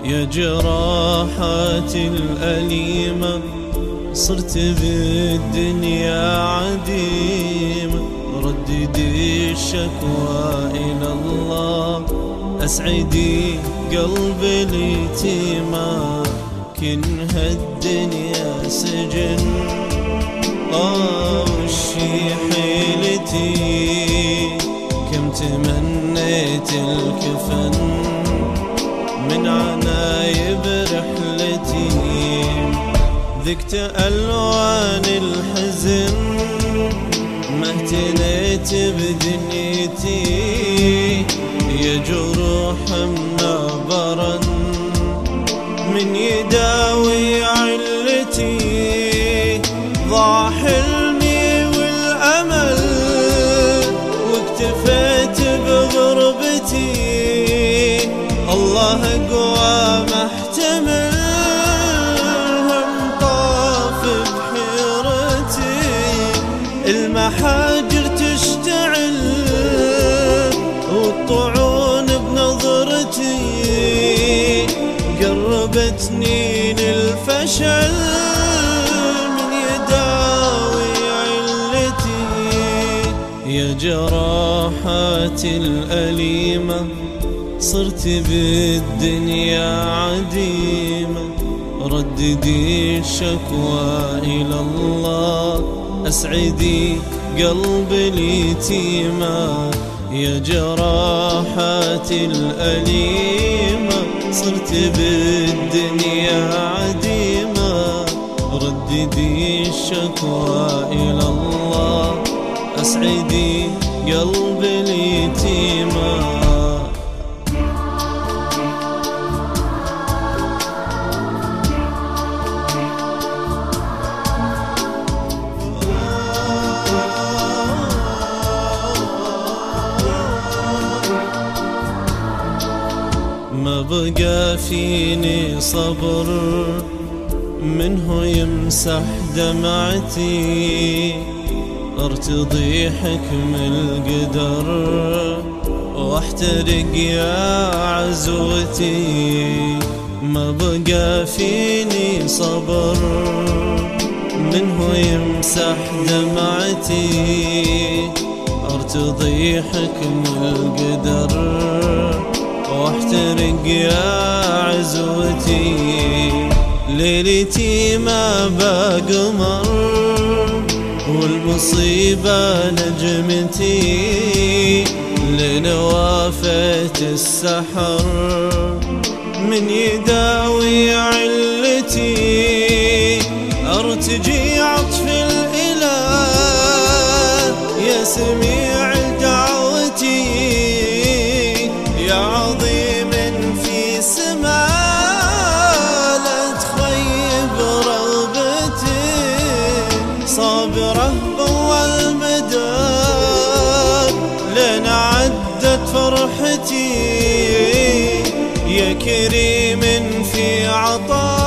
يا جراحاتي الأليمة صرت بالدنيا عديمة. رددي الشكوى إلى الله، أسعدي قلب اليتيمة. كن هالدنيا سجن وشي حيلتي، كم تمنيت الكفن من عنايب رحلتي. ذقت ألوان الحزن ما اهتنيت بدنيتي. يا جروح منابرا من يداوي علتي. ضاع حلمي والأمل واكتفيت بغربتي. الله أقوى ما احتمل، هم طاف بحيرتي. المحاجر تشتعل والطعون بنظرتي. قربتني للفشل من يداوي علتي. يا جراحاتي الأليمة صرت بالدنيا عديمة. رددي الشكوى إلى الله، أسعدي قلب اليتيمة. يا جراحاتي الأليمة صرت بالدنيا عديمة. رددي الشكوى إلى الله، أسعدي قلب اليتيمة. ما بقى فيني صبر منه يمسح دمعتي. ارتضي حكم القدر واحترق يا عزوتي. ما بقى فيني صبر منه يمسح دمعتي. ارتضي حكم القدر واحترق يا عزوتي. ليلتي ما بقمر والمصيبة نجمتي. لنوافة السحر من يداوي علتي. ارتجي عطف الإله يا سميع دعوتي. يا عظيم في سماء لا تخيب رغبتي. صابرة بأول مدى لين عدت فرحتي. يا كريم في عطاء